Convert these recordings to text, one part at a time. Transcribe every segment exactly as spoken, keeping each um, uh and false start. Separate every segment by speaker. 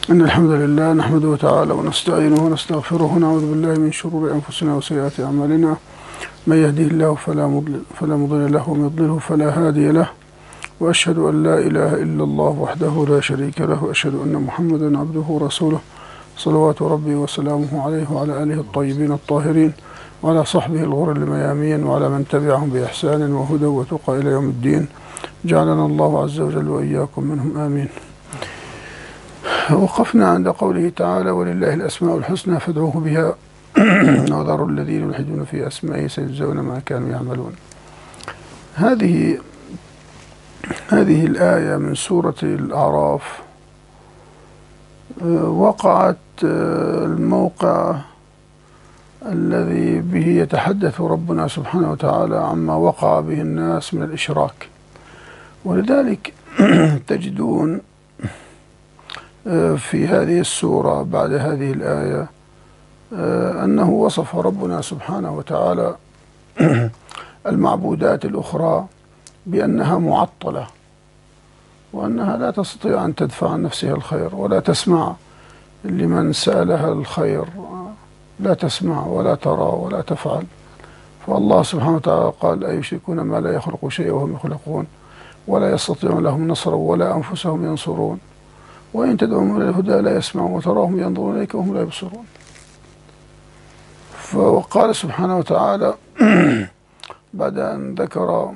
Speaker 1: إن الحمد لله نحمده تعالى ونستعينه ونستغفره ونعوذ بالله من شرور أنفسنا وسيئات أعمالنا. من يهده الله فلا مضل فلا مضل له ومن يضلله فلا هادي له، وأشهد أن لا إله إلا الله وحده لا شريك له، وأشهد أن محمدا عبده ورسوله صلوات ربي وسلامه عليه وعلى آله الطيبين الطاهرين وعلى صحبه الغر الميامين وعلى من تبعهم بإحسان وهدى وتقى إلى يوم الدين. جعلنا الله عز وجل وإياكم منهم آمين. وقفنا عند قوله تعالى: ولله الأسماء الحسنى فادعوه بها وذروا الذين يلحدون في أسمائه سيجزون ما كانوا يعملون. هذه هذه الآية من سورة الأعراف وقعت الموقع الذي به يتحدث ربنا سبحانه وتعالى عما وقع به الناس من الإشراك، ولذلك تجدون في هذه السورة بعد هذه الآية أنه وصف ربنا سبحانه وتعالى المعبودات الأخرى بأنها معطلة، وأنها لا تستطيع أن تدفع عن نفسها الخير ولا تسمع لمن سألها الخير، لا تسمع ولا ترى ولا تفعل. فالله سبحانه وتعالى قال: أيشركون ما لا يخلق شيئا وهم يخلقون ولا يستطيعون لهم نصرا ولا أنفسهم ينصرون وإن تدعوهم إلى الهدى لا يسمعون وتراهم ينظرون إليك وهم لا يبصرون. فقال سبحانه وتعالى بعد أن ذكر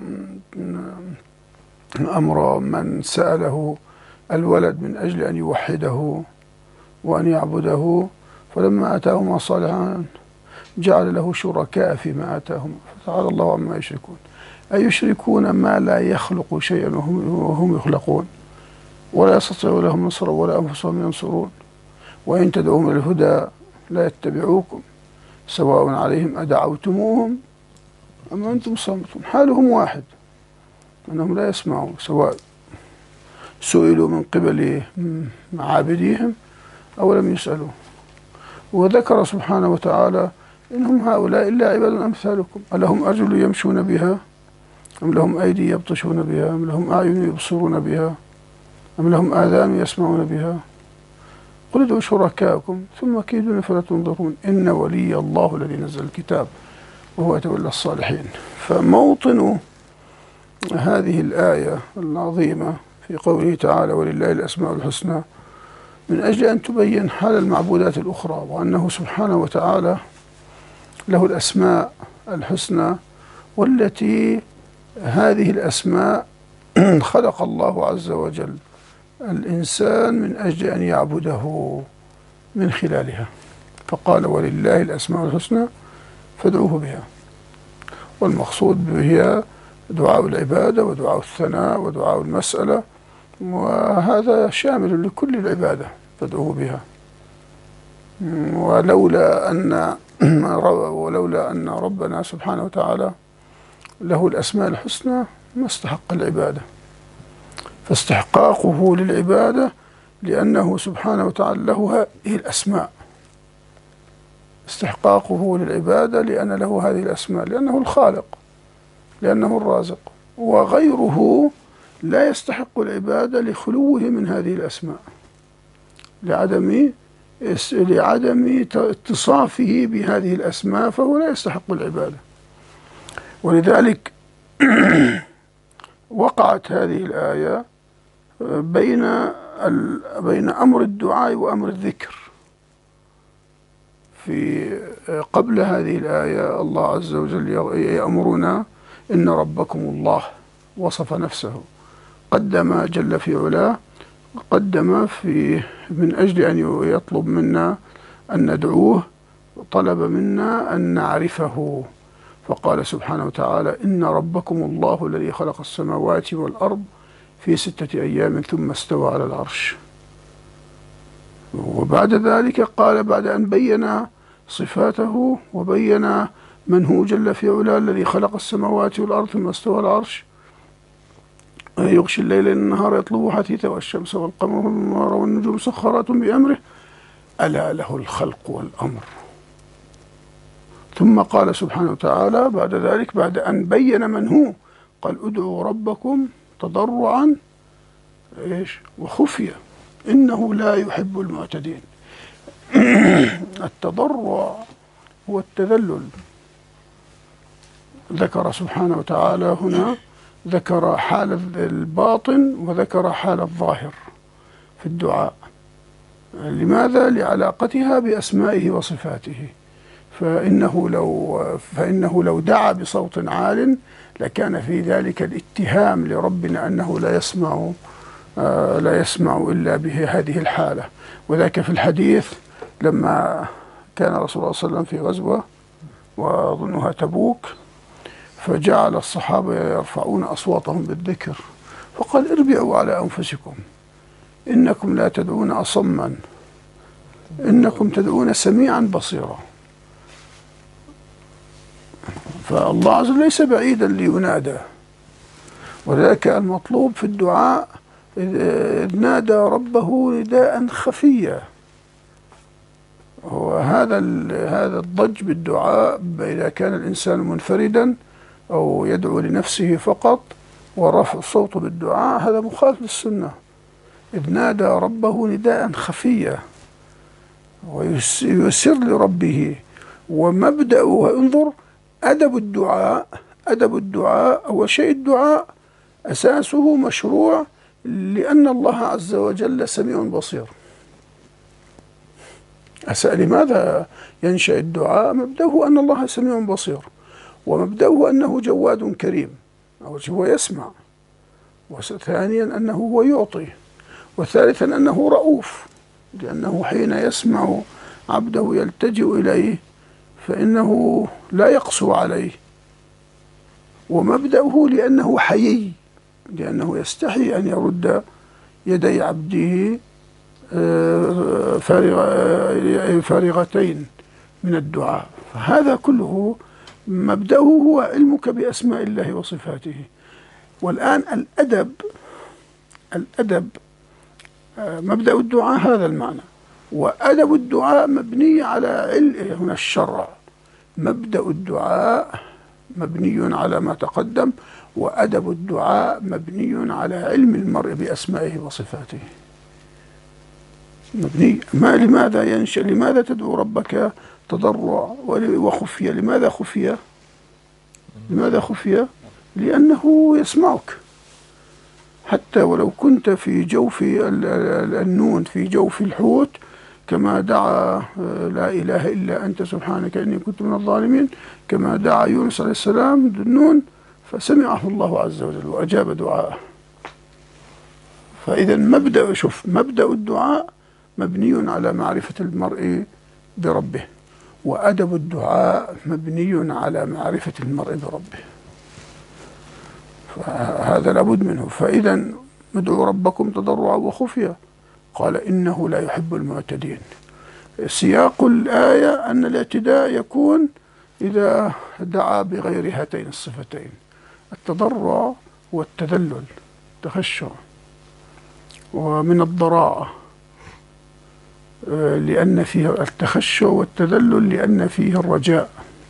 Speaker 1: أمر من سأله الولد من أجل أن يوحده وأن يعبده، فلما آتاهما صالحا جعل له شركاء فيما آتاهما فتعالى الله عما يشركون. أيشركون ما لا يخلق شيئا وهم يخلقون ولا يستطيعون لهم نصرا ولا أنفسهم ينصرون وإن تدعوهم إلى الهدى لا يتبعوكم سواء عليهم أدعوتموهم أم أنتم صامتون. حالهم واحد، أنهم لا يسمعون سواء سئلوا من قبل معابديهم أو لم يسألوا. وذكر سبحانه وتعالى: إنهم هؤلاء إلا عباد أمثالكم ألهم أرجل يمشون بها أم لهم أيدي يبطشون بها أم لهم أعين يبصرون بها أم لهم آذان يسمعون بها قل ادعوا شركاءكم ثم كيدون فلا تنظرون إن ولي الله الذي نزل الكتاب وهو يتولى الصالحين. فموطن هذه الآية العظيمة في قوله تعالى: ولله الأسماء الحسنى، من أجل أن تبين حال المعبودات الأخرى، وأنه سبحانه وتعالى له الأسماء الحسنى، والتي هذه الأسماء خلق الله عز وجل الإنسان من أجل أن يعبده من خلالها، فقال: ولله الأسماء الحسنى فادعوه بها. والمقصود بها دعاء العبادة ودعاء الثناء ودعاء المسألة، وهذا شامل لكل العبادة فادعوه بها. ولولا أن ولولا أن ربنا سبحانه وتعالى له الأسماء الحسنى ما استحق العبادة، فاستحقاقه للعبادة لأنه سبحانه وتعالى له هذه الأسماء، استحقاقه للعبادة لأن له هذه الأسماء، لأنه الخالق لأنه الرازق، وغيره لا يستحق العبادة لخلوه من هذه الأسماء، لعدم لعدم اتصافه بهذه الأسماء، فهو لا يستحق العبادة. ولذلك وقعت هذه الآية بين بين أمر الدعاء وأمر الذكر. في قبل هذه الآية الله عز وجل يأمرنا: إن ربكم الله، وصف نفسه، قدم جل في علاه، قدم في من أجل أن يطلب منا أن ندعوه، طلب منا أن نعرفه، فقال سبحانه وتعالى: إن ربكم الله الذي خلق السماوات والأرض في ستة أيام ثم استوى على العرش. وبعد ذلك قال بعد أن بين صفاته وبين من هو جل في علاه الذي خلق السماوات والأرض ثم استوى على العرش: يغشي الليل النهار يطلبه حثيثا والشمس والقمر والنجوم مسخرات بأمره ألا له الخلق والأمر. ثم قال سبحانه وتعالى بعد ذلك بعد أن بين من هو قال: ادعوا ربكم تضرعا إيش وخفية إنه لا يحب المعتدين. التضرع هو التذلل. ذكر سبحانه وتعالى هنا، ذكر حال الباطن وذكر حال الظاهر في الدعاء. لماذا؟ لعلاقتها بأسمائه وصفاته. فإنه لو فإنه لو دعا بصوت عال لكان في ذلك الاتهام لربنا أنه لا يسمع آه لا يسمع إلا بهذه الحالة. وذاك في الحديث لما كان رسول الله صلى الله عليه وسلم في غزوة وأظنها تبوك، فجعل الصحابة يرفعون أصواتهم بالذكر، فقال: اربعوا على أنفسكم، إنكم لا تدعون أصما، إنكم تدعون سميعا بصيرا. فالله عز وجل ليس بعيدا لينادى، وذلك المطلوب في الدعاء إذ نادى ربه نداء خفيا. وهذا هذا الضج بالدعاء إذا كان الإنسان منفردا أو يدعو لنفسه فقط، ورفع الصوت بالدعاء هذا مخالف للسنة. إذ نادى ربه نداء خفيا ويسر لربه. ومبدأه، انظر أدب الدعاء، أدب الدعاء أول شيء الدعاء أساسه مشروع، لأن الله عز وجل سميع بصير. أسأل لماذا ينشأ الدعاء؟ مبدأه أن الله سميع بصير، ومبدأه أنه جواد كريم، أول شيء هو يسمع، وثانيا أنه هو يعطي، وثالثا أنه رؤوف، لأنه حين يسمع عبده يلتجئ إليه فإنه لا يقسو عليه. ومبدأه لأنه حيي، لأنه يستحي أن يرد يدي عبده فارغتين من الدعاء. فهذا كله مبدأه هو علمك بأسماء الله وصفاته. والآن الأدب، الأدب مبدأ الدعاء هذا المعنى، وأدب الدعاء مبني على علم. هنا الشرع، مبدأ الدعاء مبني على ما تقدم، وأدب الدعاء مبني على علم المرء بأسمائه وصفاته. مبني ما لماذا ينشأ؟ لماذا تدعو ربك تضرع وخفية؟ لماذا خفية؟ لماذا خفية؟ لأنه يسمعك، حتى ولو كنت في جوف النون، في جوف الحوت، كما دعا لا إله إلا أنت سبحانك إني كنت من الظالمين، كما دعا يونس عليه السلام بالنون فسمعه الله عز وجل وأجاب دعاءه. فإذا مبدأ، شوف، مبدأ الدعاء مبني على معرفة المرء بربه، وأدب الدعاء مبني على معرفة المرء بربه. فهذا لابد منه. فإذا ادعوا ربكم تضرعا وخفيا، قال إنه لا يحب المعتدين. سياق الآية أن الاعتداء يكون إذا دعا بغير هاتين الصفتين، التضرع والتذلل، التخشع، ومن الضراعة لأن فيه التخشع والتذلل، لأن فيه الرجاء،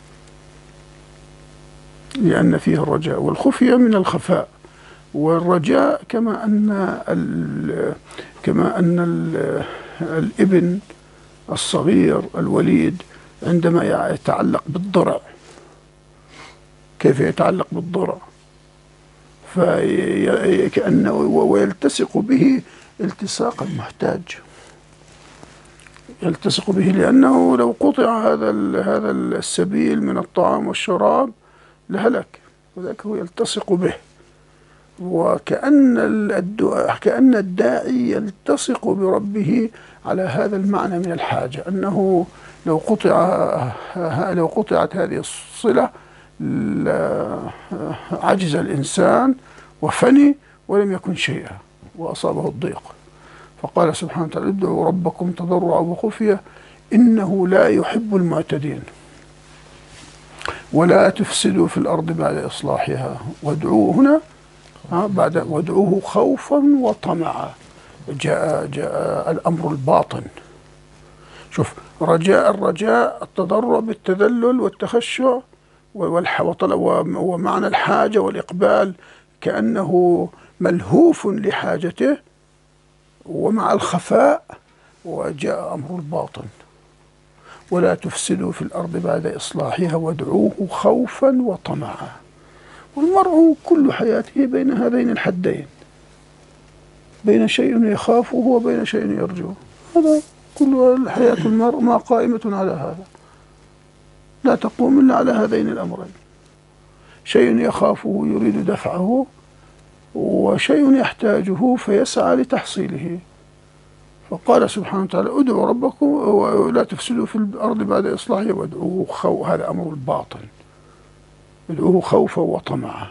Speaker 1: لأن فيه الرجاء، والخفية من الخفاء، والرجاء كما أن ال كما أن ال الابن الصغير الوليد عندما يتعلق بالضرع، كيف يتعلق بالضرع؟ فكأنه ويلتصق به التصاق المحتاج، يلتصق به، لأنه لو قطع هذا هذا السبيل من الطعام والشراب لهلك، وذاك هو يلتصق به. وكأن الدعاء، كأن الداعي يلتصق بربه على هذا المعنى من الحاجة، أنه لو قطع لو قطعت هذه الصلة عجز الإنسان وفني ولم يكن شيئا وأصابه الضيق. فقال سبحانه وتعالى: ادعوا ربكم تضرعا وخفية إنه لا يحب المعتدين ولا تفسدوا في الأرض بعد إصلاحها وادعوه هنا بعد وادعوه خوفا وطمعا. جاء جاء الأمر الباطن. شوف، رجاء الرجاء التضرع بالتذلل والتخشع ومعنى الحاجة والإقبال، كأنه ملهوف لحاجته ومع الخفاء وجاء أمر الباطن. ولا تفسدوا في الأرض بعد إصلاحها وادعوه خوفا وطمعا. والمرء كل حياته بين هذين الحدين، بين شيء يخافه وبين شيء يرجوه. هذا كل حياة المرء ما قائمة على هذا، لا تقوم إلا على هذين الأمرين، شيء يخافه يريد دفعه، وشيء يحتاجه فيسعى لتحصيله. فقال سبحانه وتعالى ادعوا ربكم ولا تفسدوا في الأرض بعد إصلاحها وادعوه خوفا. هذا أمر الباطن، ادعوه خوفا وطمعا.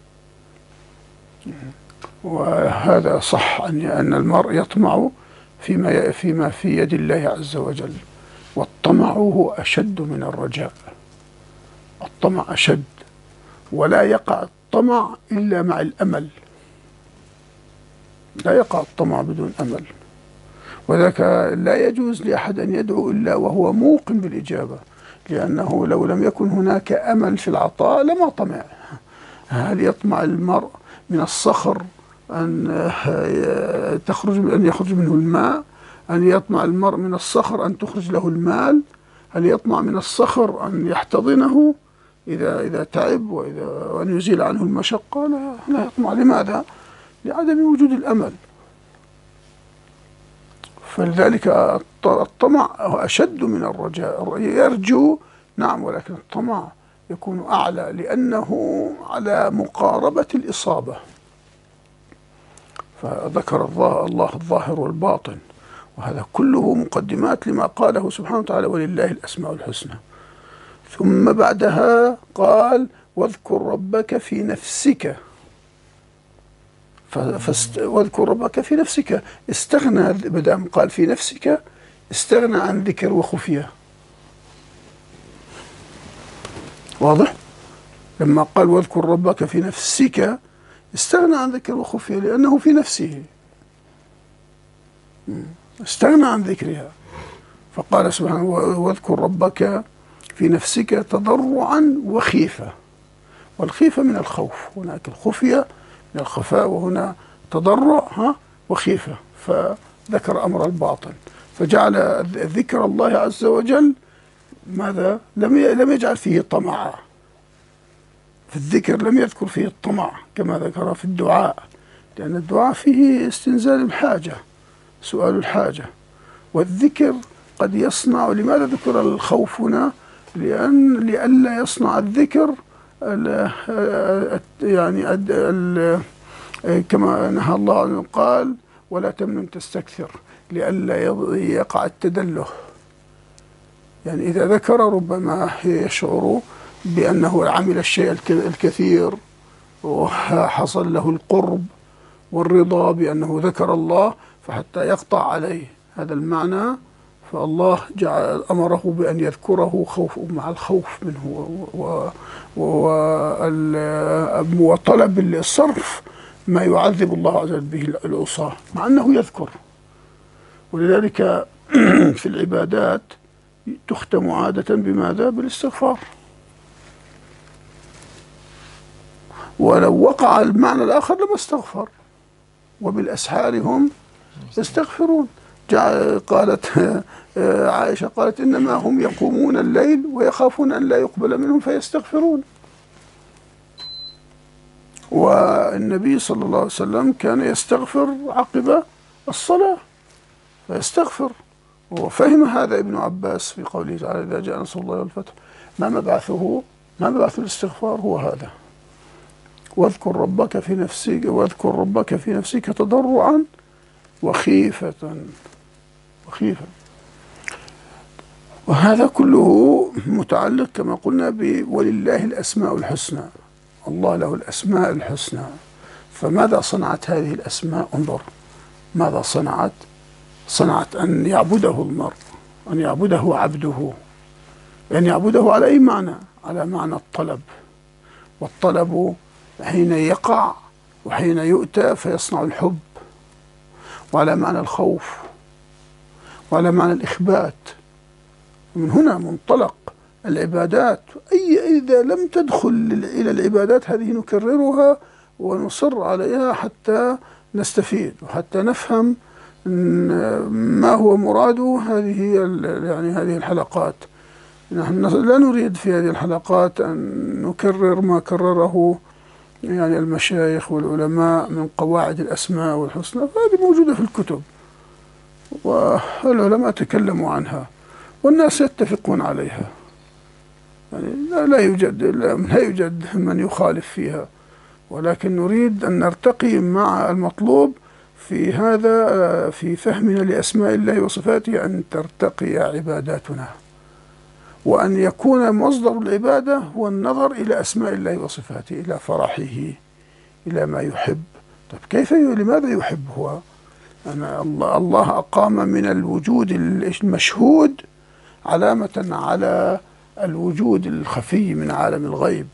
Speaker 1: وهذا صح أن المرء يطمع فيما فيما في يد الله عز وجل، والطمع هو أشد من الرجاء. الطمع أشد، ولا يقع الطمع إلا مع الأمل، لا يقع الطمع بدون أمل. وذاك لا يجوز لأحد أن يدعو إلا وهو موقن بالإجابة، لأنه لو لم يكن هناك أمل في العطاء لما طمع. هل يطمع المرء من الصخر أن تخرج أن يخرج منه الماء؟ أن يطمع المرء من الصخر أن تخرج له المال؟ هل يطمع من الصخر أن يحتضنه إذا إذا تعب وإذا وأن يزيل عنه المشقة؟ لا, لا يطمع. لماذا؟ لعدم وجود الأمل. فلذلك الطمع أشد من الرجاء. يرجو نعم، ولكن الطمع يكون أعلى لأنه على مقاربة الإصابة. فذكر الله الظاهر والباطن، وهذا كله مقدمات لما قاله سبحانه وتعالى ولله الأسماء الحسنى. ثم بعدها قال واذكر ربك في نفسك. فاست... واذكر ربك في نفسك، استغنى بدأ قال في نفسك، استغنى عن ذكر وخفية. واضح؟ لما قال واذكر ربك في نفسك استغنى عن ذكر وخفية، لأنه في نفسه، استغنى عن ذكرها. فقال سبحانه واذكر ربك في نفسك تضرعا وخيفة. والخيفة من الخوف، هناك الخفية من الخفاء، وهنا تضرع ها وخيفة. فذكر أمر الباطن، فجعل ذكر الله عز وجل ماذا؟ لم لم يجعل فيه طمعا. في الذكر لم يذكر فيه الطمع كما ذكر في الدعاء، لأن الدعاء فيه استنزال الحاجة، سؤال الحاجة. والذكر قد يصنع. لماذا ذكر الخوف هنا؟ لأن لئلا يصنع الذكر يعني كما نهى الله عنه، قال ولا تمنن تستكثر، لئلا يقع التدله. يعني إذا ذكر ربما يشعر بأنه عمل الشيء الكثير وحصل له القرب والرضا بأنه ذكر الله، فحتى يقطع عليه هذا المعنى، فالله جعل أمره بأن يذكره خوف مع الخوف منه وطلب الصرف ما يعذب الله عز وجل به العصاة، مع أنه يذكر. ولذلك في العبادات تختم عادة بماذا؟ بالاستغفار. ولو وقع المعنى الآخر لما استغفر. وبالأسحار هم يستغفرون. قالت عائشة قالت إنما هم يقومون الليل ويخافون أن لا يقبل منهم فيستغفرون. والنبي صلى الله عليه وسلم كان يستغفر عقب الصلاة، فيستغفر. وفهم هذا ابن عباس في قوله تعالى إذا جاء نصر الله والفتح، ما مبعثه ما مبعث الاستغفار هو هذا. واذكر ربك في نفسك واذكر ربك في نفسك تضرعا وخيفة وخيفة. وهذا كله متعلق كما قلنا ب ولله الأسماء الحسنى. الله له الأسماء الحسنى. فماذا صنعت هذه الأسماء؟ انظر ماذا صنعت. صنعت أن يعبده المرء، أن يعبده عبده. أن يعبده على أي معنى؟ على معنى الطلب. والطلب حين يقع وحين يؤتى فيصنع الحب، وعلى معنى الخوف، وعلى معنى الإخبات. ومن هنا منطلق العبادات. أي إذا لم تدخل إلى العبادات هذه نكررها ونصر عليها حتى نستفيد وحتى نفهم ما هو مراده هذه هي يعني هذه الحلقات. نحن لا نريد في هذه الحلقات أن نكرر ما كرره يعني المشايخ والعلماء من قواعد الأسماء والحسنى، هذه موجودة في الكتب والعلماء تكلموا عنها والناس يتفقون عليها، يعني لا يوجد لا يوجد من يخالف فيها، ولكن نريد أن نرتقي مع المطلوب في هذا في فهمنا لأسماء الله وصفاته، أن ترتقي عباداتنا، وأن يكون مصدر العبادة هو النظر إلى أسماء الله وصفاته، إلى فرحه، إلى ما يحب. طيب كيف لماذا يحب هو؟ أنا الله, الله أقام من الوجود المشهود علامة على الوجود الخفي من عالم الغيب.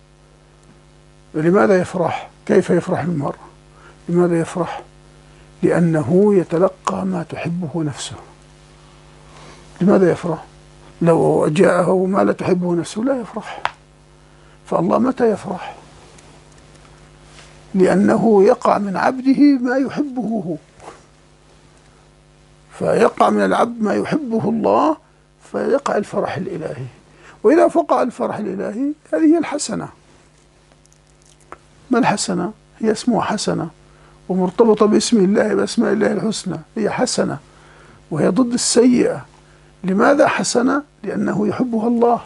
Speaker 1: لماذا يفرح؟ كيف يفرح المرء؟ لماذا يفرح؟ لأنه يتلقى ما تحبه نفسه. لماذا يفرح؟ لو جاءه ما لا تحبه نفسه لا يفرح. فالله متى يفرح؟ لأنه يقع من عبده ما يحبه هو، فيقع من العبد ما يحبه الله فيقع الفرح الإلهي. وإذا وقع الفرح الإلهي هذه هي الحسنة. ما الحسنة؟ هي اسمها حسنة ومرتبطة باسم الله بأسماء الله الحسنى، هي حسنة وهي ضد السيئة. لماذا حسنة؟ لأنه يحبها الله.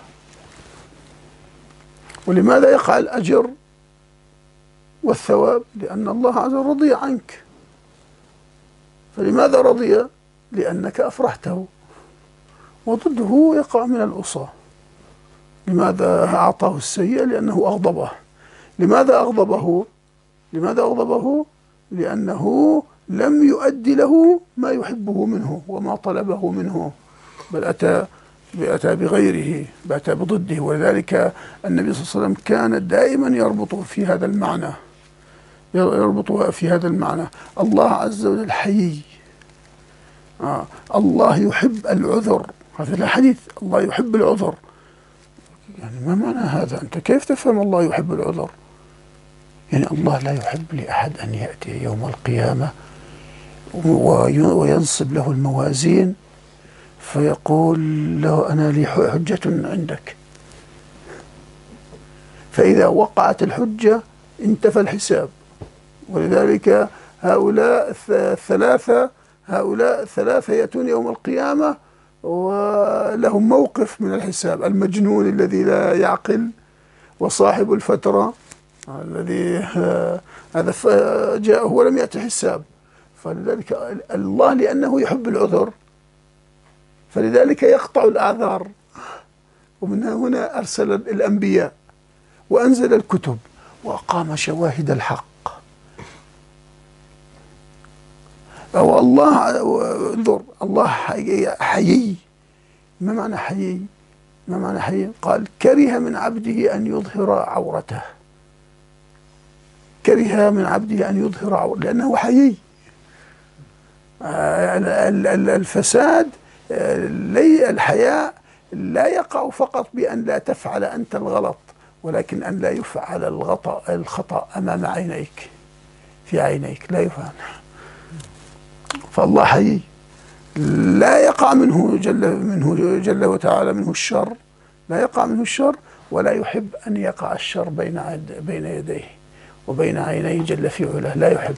Speaker 1: ولماذا يقع الأجر والثواب؟ لأن الله عز وجل رضي عنك. فلماذا رضي؟ لأنك أفرحته. وضده يقع من الأصى. لماذا أعطاه السيئة؟ لأنه أغضبه. لماذا أغضبه؟ لماذا أغضبه؟ لأنه لم يؤدي له ما يحبه منه وما طلبه منه، بل أتى أتى بغيره، أتى بضده. ولذلك النبي صلى الله عليه وسلم كان دائما يربط في هذا المعنى، يربط في هذا المعنى. الله عز وجل حيي، آه. الله يحب العذر، هذا الحديث الله يحب العذر. يعني ما معنى هذا؟ أنت كيف تفهم الله يحب العذر؟ يعني الله لا يحب لأحد أن يأتي يوم القيامة وينصب له الموازين فيقول له أنا لي حجة عندك، فإذا وقعت الحجة انتفى الحساب. ولذلك هؤلاء الثلاثة هؤلاء الثلاثة يأتون يوم القيامة ولهم موقف من الحساب: المجنون الذي لا يعقل، وصاحب الفترة الذي هذا جاءه ولم يأتي حساب. فلذلك الله لأنه يحب العذر فلذلك يقطع الأعذار، ومن هنا أرسل الأنبياء وأنزل الكتب وأقام شواهد الحق. أو الله انظر، الله حيي. ما معنى حيي؟ ما معنى حيي؟ قال كره من عبده أن يظهر عورته. كره من عبده أن يظهر عورته لأنه حيي. الفساد الحياء لا يقع فقط بأن لا تفعل أنت الغلط، ولكن أن لا يفعل الخطأ الخطأ أمام عينيك، في عينيك لا يفعل. فالله حيي لا يقع منه جل منه جل وتعالى منه الشر، لا يقع منه الشر، ولا يحب أن يقع الشر بين بين يديه وبين عينيه جل في علاه، لا يحب.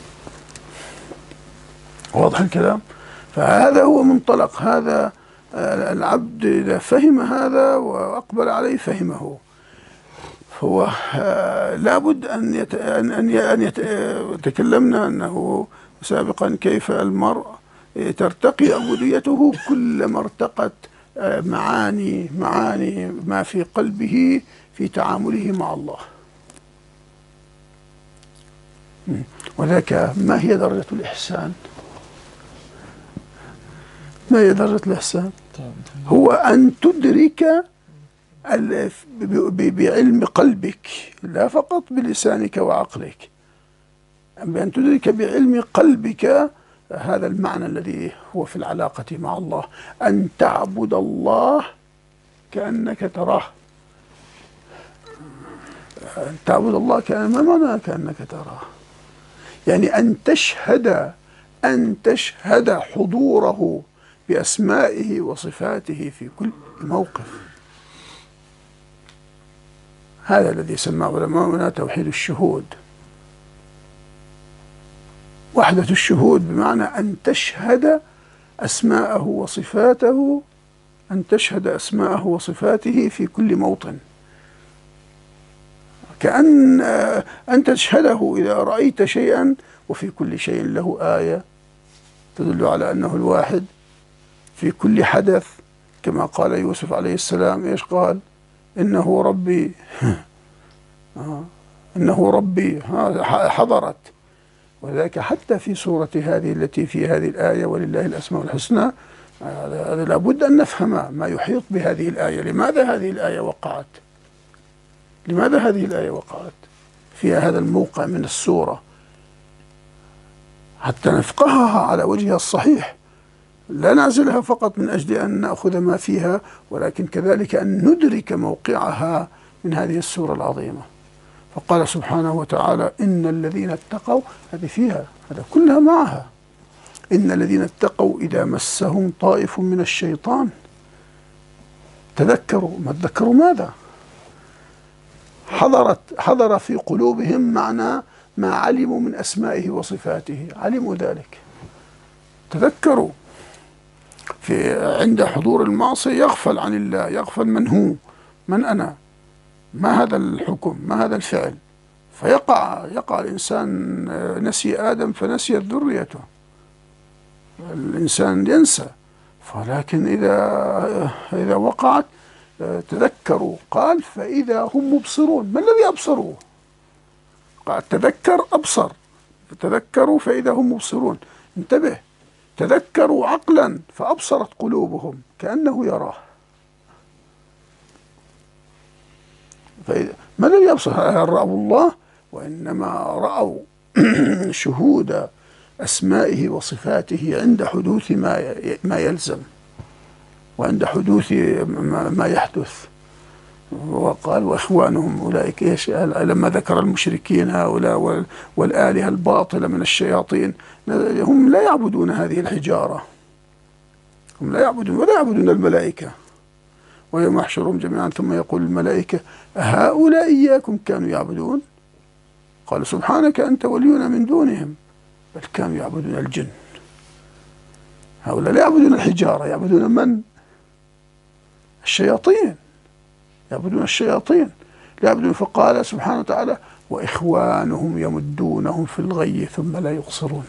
Speaker 1: واضح الكلام؟ فهذا هو منطلق هذا العبد. إذا فهم هذا وأقبل عليه فهمه، هو لابد أن يت... أن أن يت... تكلمنا أنه سابقا كيف المرء ترتقي عبوديته كلما ارتقت معاني معاني ما في قلبه في تعامله مع الله. وذاك ما هي درجة الإحسان؟ ما هي درجة الإحسان؟ هو أن تدرك بعلم قلبك، لا فقط بلسانك وعقلك، بأن تدرك بعلم قلبك هذا المعنى الذي هو في العلاقة مع الله، أن تعبد الله كأنك تراه. أن تعبد الله كأن ما معنى كأنك تراه؟ يعني أن تشهد أن تشهد حضوره بأسمائه وصفاته في كل موقف. هذا الذي سماه علماؤنا توحيد الشهود، وحدة الشهود، بمعنى أن تشهد أسماءه وصفاته، أن تشهد أسماءه وصفاته في كل موطن، كأن أن تشهده إذا رأيت شيئا، وفي كل شيء له آية تدل على أنه الواحد، في كل حدث، كما قال يوسف عليه السلام، إيش قال؟ إنه ربي إنه ربي حضرت. وذلك حتى في سورة هذه التي في هذه الآية ولله الأسماء الحسنى، هذا لابد أن نفهم ما يحيط بهذه الآية. لماذا هذه الآية وقعت؟ لماذا هذه الآية وقعت فيها هذا الموقع من السورة؟ حتى نفقهها على وجهها الصحيح، لا نعزلها فقط من أجل أن نأخذ ما فيها، ولكن كذلك أن ندرك موقعها من هذه السورة العظيمة. فقال سبحانه وتعالى: إن الذين اتقوا، هذه فيها، هذا كلها معها. إن الذين اتقوا إذا مسهم طائف من الشيطان تذكروا، ما تذكروا ماذا؟ حضرت حضر في قلوبهم معنى ما علموا من أسمائه وصفاته، علموا ذلك، تذكروا. في عند حضور المعصية يغفل عن الله، يغفل من هو، من أنا، ما هذا الحكم، ما هذا الفعل، فيقع يقع الإنسان، نسي آدم فنسيت ذريته، الإنسان ينسى. ولكن إذا إذا وقعت تذكروا، قال: فإذا هم مبصرون. ما الذي أبصروه؟ قال: تذكر أبصر، تذكروا فإذا هم مبصرون. انتبه، تذكروا عقلا فأبصرت قلوبهم كأنه يراه. فإذا ما الذي أبصر؟ هل رأوا الله؟ وإنما رأوا شهود أسمائه وصفاته عند حدوث ما ما يلزم، وعند حدوث ما يحدث. وقال: وإخوانهم أولئك. إيش لما ذكر المشركين هؤلاء والآلهة الباطلة من الشياطين، هم لا يعبدون هذه الحجارة، هم لا يعبدون ولا يعبدون الملائكة. ويوم يحشرهم جميعا ثم يقول الملائكة: هؤلاء إياكم كانوا يعبدون؟ قال: سبحانك أنت ولينا من دونهم بل كانوا يعبدون الجن. هؤلاء لا يعبدون الحجارة، يعبدون من؟ الشياطين، يعبدون الشياطين، لا يعبدون. فقال سبحانه وتعالى: وإخوانهم يمدونهم في الغي ثم لا يقصرون.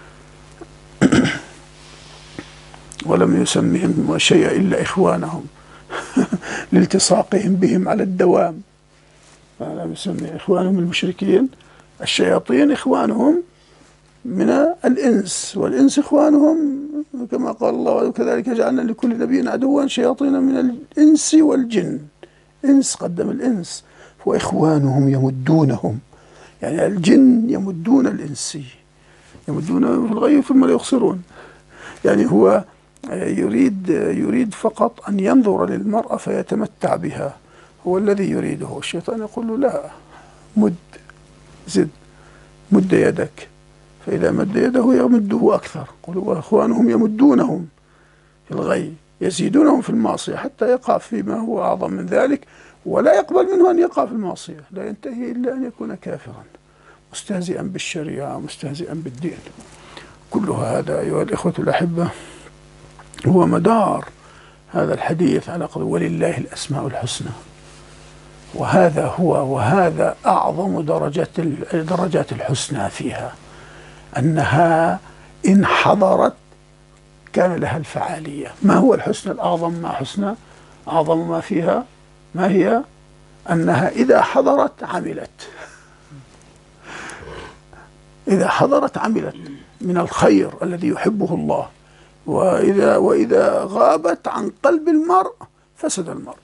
Speaker 1: ولم يسمهم شيء إلا إخوانهم لالتصاقهم بهم على الدوام. لم يسمي إخوانهم المشركين، الشياطين إخوانهم من الإنس، والإنس إخوانهم كما قال الله: وكذلك جعلنا لكل نبي عدوا شياطين من الإنس والجن. إنس، قدم الإنس. وإخوانهم يمدونهم، يعني الجن يمدون الإنسي، يمدونهم في الغي ثم لا يقصرون. يعني هو يريد يريد فقط أن ينظر للمرأة فيتمتع بها، هو الذي يريده. الشيطان يقول له: لا، مد، زد، مد يدك. فإذا مد يده يمده أكثر. قلوا: وإخوانهم يمدونهم في الغي، يزيدونهم في المعصية حتى يقع فيما هو أعظم من ذلك، ولا يقبل منه أن يقع في المعصية، لا ينتهي إلا أن يكون كافرا مستهزئا بالشريعة، مستهزئا بالدين. كل هذا أيها الإخوة الأحبة هو مدار هذا الحديث على قول ولله الأسماء الحسنى. وهذا هو وهذا أعظم درجات درجات الحسنى فيها، أنها إن حضرت كان لها الفعالية. ما هو الحسنى الأعظم؟ ما حسنى أعظم ما فيها؟ ما هي؟ أنها إذا حضرت عملت، إذا حضرت عملت من الخير الذي يحبه الله. وإذا وإذا غابت عن قلب المرء فسد المرء.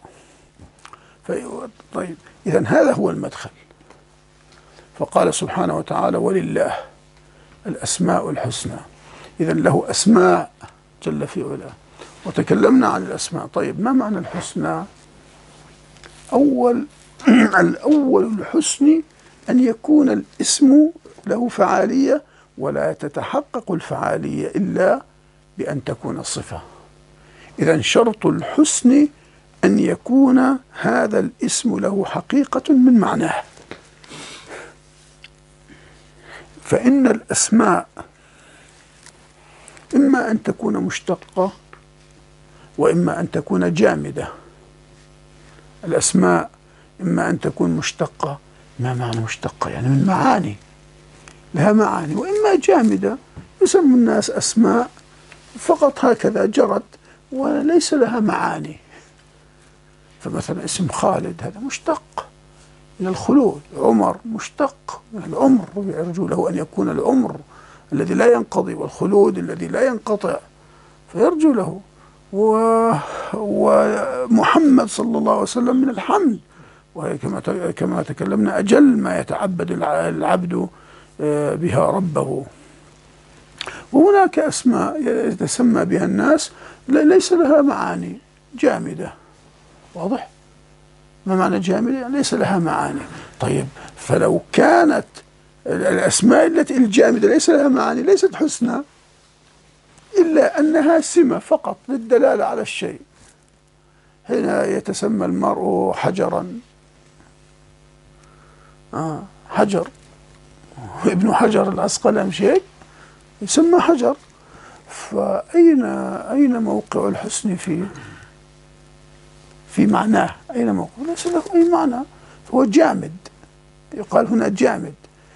Speaker 1: طيب، إذن هذا هو المدخل. فقال سبحانه وتعالى: ولله الأسماء الحسنى. إذن له أسماء جل في علاه، وتكلمنا عن الأسماء. طيب، ما معنى الحسنى؟ أول الأول الحسن أن يكون الاسم له فعالية ولا تتحقق الفعالية إلا بأن تكون صفة. إذن شرط الحسن أن يكون هذا الاسم له حقيقة من معناه. فإن الأسماء إما أن تكون مشتقة وإما أن تكون جامدة. الأسماء إما أن تكون مشتقة، ما معنى مشتقة؟ يعني من معاني، لها معاني، وإما جامدة يسمى الناس أسماء فقط هكذا جرت وليس لها معاني. فمثلا اسم خالد هذا مشتق من الخلود، عمر مشتق من العمر، يرجو له أن يكون العمر الذي لا ينقضي والخلود الذي لا ينقطع، فيرجو له. ومحمد صلى الله عليه وسلم من الحمد، وكما كما تكلمنا أجل ما يتعبد العبد بها ربه. وهناك أسماء يتسمى بها الناس ليس لها معاني، جامدة. واضح؟ ما معنى جامدة؟ يعني ليس لها معاني. طيب، فلو كانت الأسماء التي الجامدة ليس لها معاني ليست حسنى، إلا أنها سمة فقط للدلالة على الشيء. هنا يتسمى المرء حجرا، آه حجر، ابن حجر العسقلاني شيء يسمى حجر. فأين أين موقع الحسن في في معناه؟ أين موقع؟ ليس له أي معنى، هو جامد، يقال هنا جامد.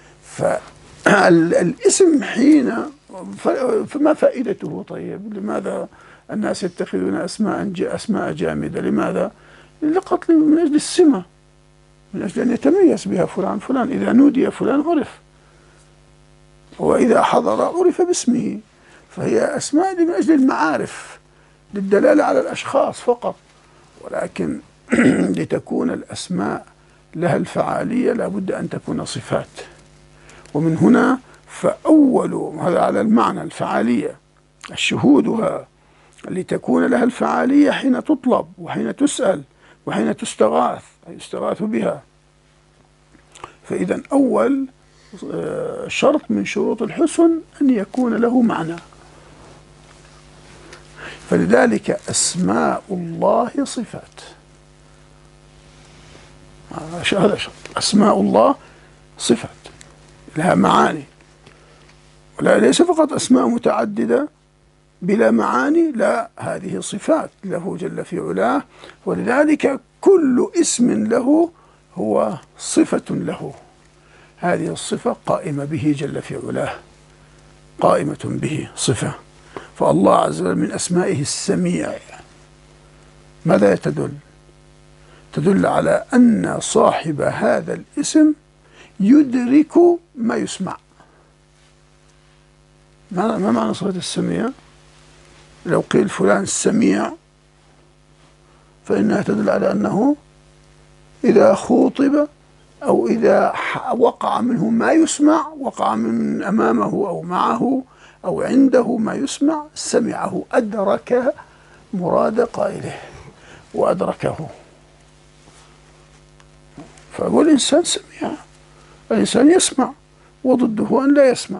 Speaker 1: فالاسم حين فما فائدته؟ طيب، لماذا الناس يتخذون أسماء أسماء جامدة؟ لماذا؟ لقتل من أجل السمة، من أجل أن يتميز بها فلان. فلان إذا نودي فلان عرف، وإذا حضر عرف باسمه. فهي أسماء من أجل المعارف، للدلالة على الأشخاص فقط. ولكن لتكون الأسماء لها الفعالية لابد أن تكون صفات. ومن هنا فأول هذا على المعنى الفعالية، الشهودها لتكون لها الفعالية حين تطلب وحين تسأل وحين تستغاث، يستغاث بها. فإذا أول شرط من شروط الحسن أن يكون له معنى. فلذلك أسماء الله صفات، هذا شرط. أسماء الله صفات لها معاني، ولا ليس فقط أسماء متعددة بلا معاني، لا، هذه صفات له جل في علاه. ولذلك كل اسم له هو صفة له، هذه الصفة قائمة به جل في علاه، قائمة به صفة. فالله عز وجل من أسمائه السميع. ماذا تدل؟ تدل على أن صاحب هذا الاسم يدرك ما يسمع. ما معنى صفة السميع؟ لو قيل فلان سميع فإنها تدل على أنه إذا خوطب أو إذا وقع منه ما يسمع، وقع من أمامه أو معه أو عنده ما يسمع، سمعه، أدرك مراد قائله وأدركه. فهو الإنسان سميع، الإنسان يسمع، وضده أن لا يسمع.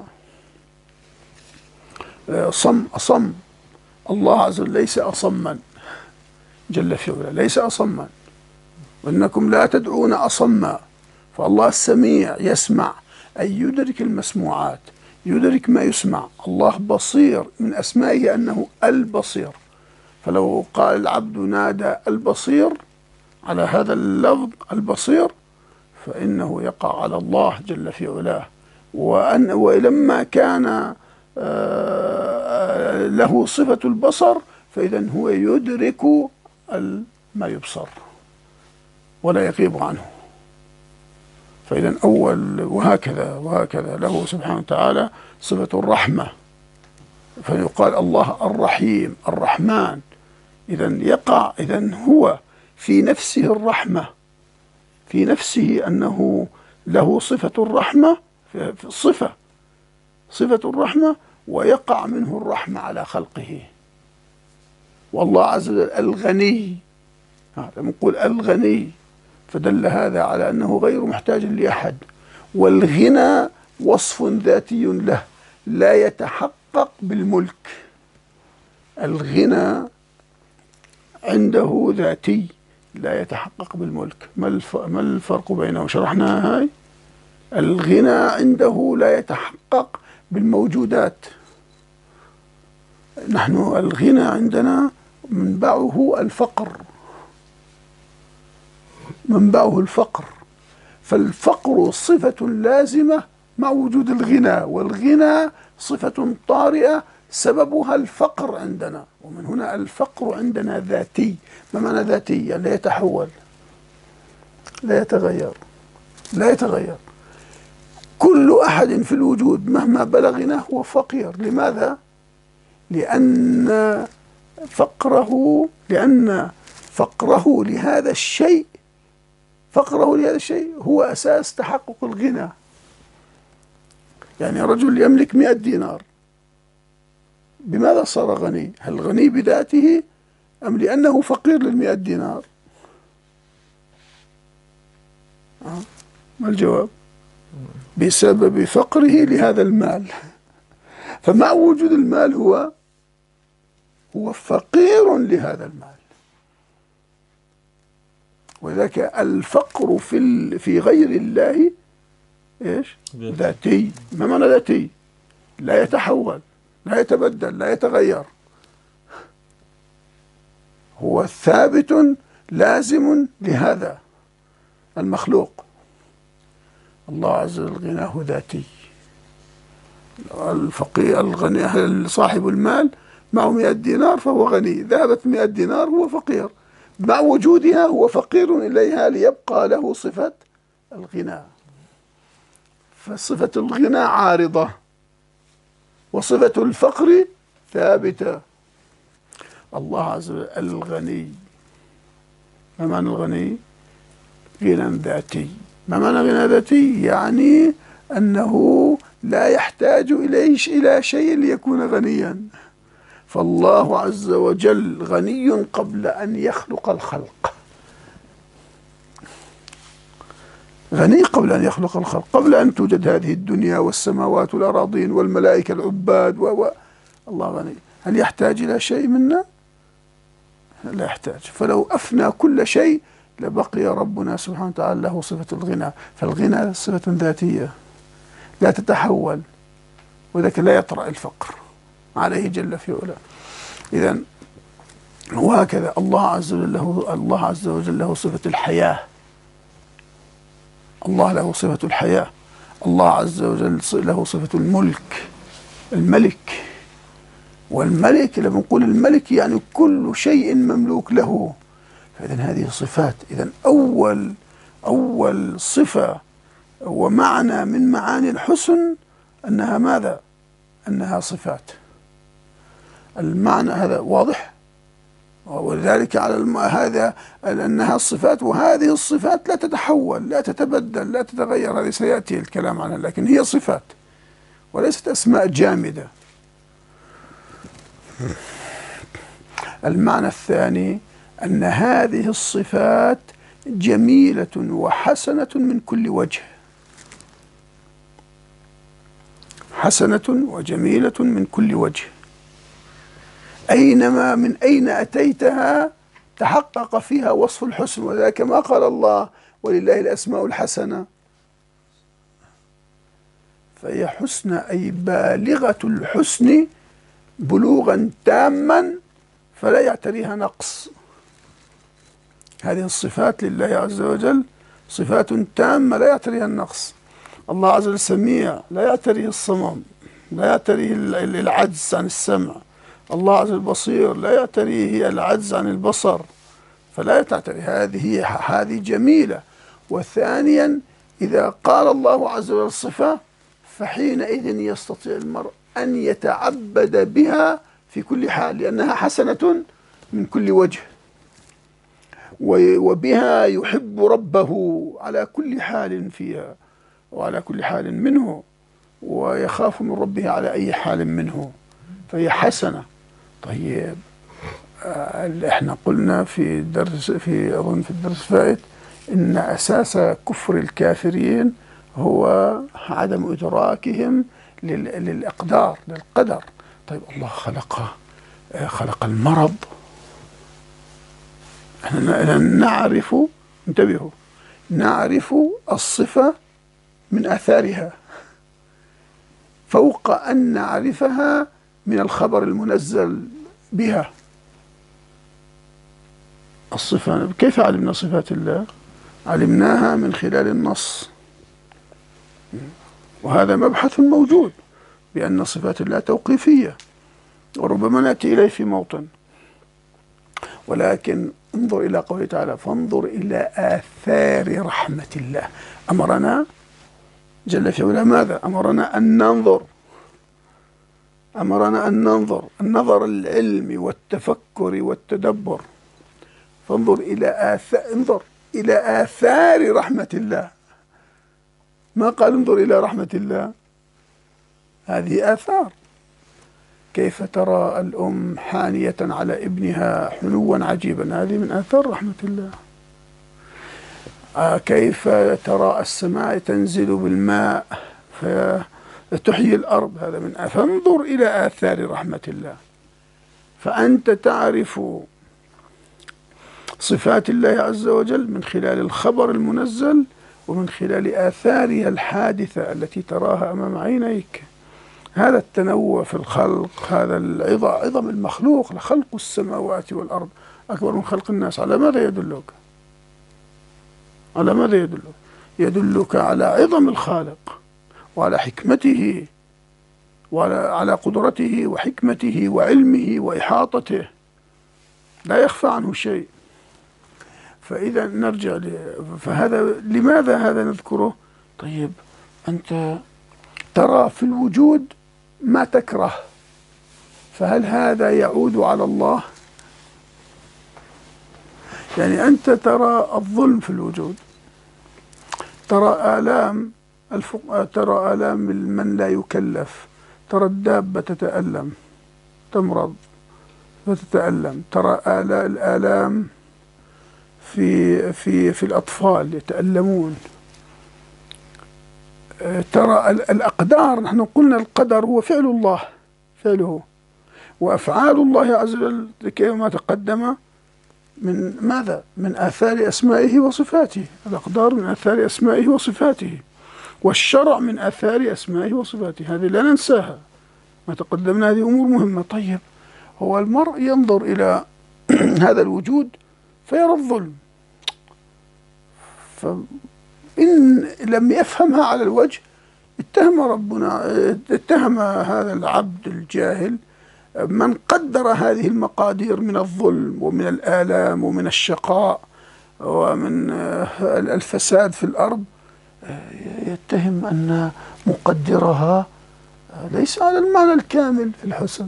Speaker 1: صم أصم، الله عز وجل ليس أصما جل في علاه، ليس أصما، وإنكم لا تدعون أصما. فالله السميع يسمع، أي يدرك المسموعات، يدرك ما يسمع. الله بصير، من أسمائه أنه البصير. فلو قال العبد نادى البصير على هذا اللفظ البصير فإنه يقع على الله جل في علاه. وأن ولما كان له صفة البصر فإذا هو يدرك ما يبصر ولا يغيب عنه. فإذا أول وهكذا وهكذا له سبحانه وتعالى صفة الرحمة، فيقال الله الرحيم الرحمن. إذا يقع، إذا هو في نفسه الرحمة، في نفسه أنه له صفة الرحمة، صفة صفة الرحمة، ويقع منه الرحمة على خلقه. والله عز وجل الغني، لما نقول الغني فدل هذا على أنه غير محتاج لأحد. والغنى وصف ذاتي له، لا يتحقق بالملك. الغنى عنده ذاتي لا يتحقق بالملك. ما ما الفرق بينه؟ شرحناها هاي. الغنى عنده لا يتحقق بالموجودات. نحن الغنى عندنا منبعه الفقر، منبعه الفقر، فالفقر صفة لازمة مع وجود الغنى، والغنى صفة طارئة سببها الفقر عندنا. ومن هنا الفقر عندنا ذاتي. ما معنى ذاتي؟ يعني لا يتحول، لا يتغير، لا يتغير. كل أحد في الوجود مهما بلغنا هو فقير. لماذا؟ لأن فقره لأن فقره لهذا الشيء فقره لهذا الشيء هو أساس تحقق الغنى. يعني رجل يملك مئة دينار، بماذا صار غني؟ هل غني بذاته أم لأنه فقير للمئة دينار؟ آه. ما الجواب؟ بسبب فقره لهذا المال. فمع وجود المال هو هو فقير لهذا المال. ولذلك الفقر في في غير الله ايش؟ ذاتي. ما معنى ذاتي؟ لا يتحول، لا يتبدل، لا يتغير، هو ثابت لازم لهذا المخلوق. الله عز وجل غناه ذاتي. الفقير الغني صاحب المال معه مئة دينار فهو غني، ذهبت مئة دينار هو فقير، مع وجودها هو فقير إليها ليبقى له صفة الغنى. فصفة الغنى عارضة وصفة الفقر ثابتة. الله عز وجل الغني. ما معنى الغني؟ غنى ذاتي. ما معنى غنى ذاتي؟ يعني أنه لا يحتاج إليه إلى شيء ليكون غنيا. فالله عز وجل غني قبل أن يخلق الخلق. غني قبل أن يخلق الخلق، قبل أن توجد هذه الدنيا والسماوات والأراضين والملائكة العباد و... و... الله غني. هل يحتاج إلى شيء منا؟ لا يحتاج. فلو أفنى كل شيء لبقي ربنا سبحانه وتعالى له صفة الغنى. فالغنى صفة ذاتية لا تتحول، وذلك لا يطرأ الفقر عليه جل في علاه. إذن وهكذا الله عز وجل له الله عز وجل له صفة الحياة. الله له صفة الحياة. الله عز وجل له صفة الملك، الملك. والملك لما نقول الملك يعني كل شيء مملوك له. فإذن هذه صفات. إذن أول أول صفة ومعنى من معاني الحسن أنها ماذا؟ أنها صفات. المعنى هذا واضح، ولذلك على الم... هذا أنها الصفات، وهذه الصفات لا تتحول، لا تتبدل، لا تتغير. هذه سيأتي الكلام عنها، لكن هي صفات وليست أسماء جامدة. المعنى الثاني أن هذه الصفات جميلة وحسنة من كل وجه. حسنة وجميلة من كل وجه. أينما من أين أتيتها تحقق فيها وصف الحسن. وذلك ما قال الله ولله الأسماء الحسنة، فهي حسن أي بالغة الحسن بلوغا تاما فلا يعتريها نقص. هذه الصفات لله عز وجل صفات تامة لا يعتريها النقص. الله عز وجل سميع لا يعتريه الصمم، لا يعتريه العجز عن السمع. الله عز وجل بصير لا يعتريه العجز عن البصر، فلا تعتري. هذه هذه جميلة. وثانيا إذا قال الله عز وجل الصفة فحينئذ يستطيع المرء أن يتعبد بها في كل حال، لأنها حسنة من كل وجه، وبها يحب ربه على كل حال فيها وعلى كل حال منه، ويخاف من ربه على أي حال منه، فهي حسنة. طيب آه احنا قلنا في درس في أظن في الدرس الفائت إن أساس كفر الكافرين هو عدم إدراكهم للأقدار، للقدر. طيب الله خلق خلق المرض، احنا نعرف، انتبهوا، نعرف الصفة من آثارها فوق أن نعرفها من الخبر المنزل بها. الصفة، كيف علمنا صفات الله؟ علمناها من خلال النص، وهذا مبحث موجود بأن صفات الله توقيفية، وربما نأتي إليه في موطن. ولكن انظر إلى قوله تعالى: فانظر إلى آثار رحمة الله. أمرنا جل في علاه ماذا؟ أمرنا أن ننظر، أمرنا أن ننظر، النظر العلمي والتفكر والتدبر. فانظر إلى آثار، انظر إلى آثار رحمة الله، ما قال انظر إلى رحمة الله. هذه آثار. كيف ترى الأم حانية على ابنها حنوا عجيبا، هذه من آثار رحمة الله. آه كيف ترى السماء تنزل بالماء فتحيي الأرض، هذا من آثار. فانظر إلى آثار رحمة الله، فأنت تعرف صفات الله عز وجل من خلال الخبر المنزل ومن خلال آثارها الحادثة التي تراها أمام عينيك. هذا التنوع في الخلق، هذا عظم المخلوق، لخلق السماوات والأرض أكبر من خلق الناس. على ماذا يدلك؟ على ماذا يدلك؟ يدلك على عظم الخالق وعلى حكمته وعلى على قدرته وحكمته وعلمه وإحاطته، لا يخفى عنه شيء. فإذا نرجع ل... فهذا لماذا هذا نذكره؟ طيب أنت ترى في الوجود ما تكره، فهل هذا يعود على الله؟ يعني أنت ترى الظلم في الوجود، ترى آلام الفق... ترى آلام من لا يكلف، ترى الدابة تتألم، تمرض فتتألم، ترى الآلام في في في الأطفال يتألمون، ترى الأقدار. نحن قلنا القدر هو فعل الله، فعله وأفعال الله عز وجل كما تقدم من ماذا؟ من آثار أسمائه وصفاته. الأقدار من آثار أسمائه وصفاته، والشرع من آثار أسمائه وصفاته، هذه لا ننساها، ما تقدمنا، هذه أمور مهمة. طيب هو المرء ينظر إلى هذا الوجود فيرى الظلم، فإن لم يفهمها على الوجه اتهم ربنا، اتهم هذا العبد الجاهل من قدر هذه المقادير من الظلم ومن الآلام ومن الشقاء ومن الفساد في الأرض، يتهم أن مقدرها ليس على المعنى الكامل في الحسن.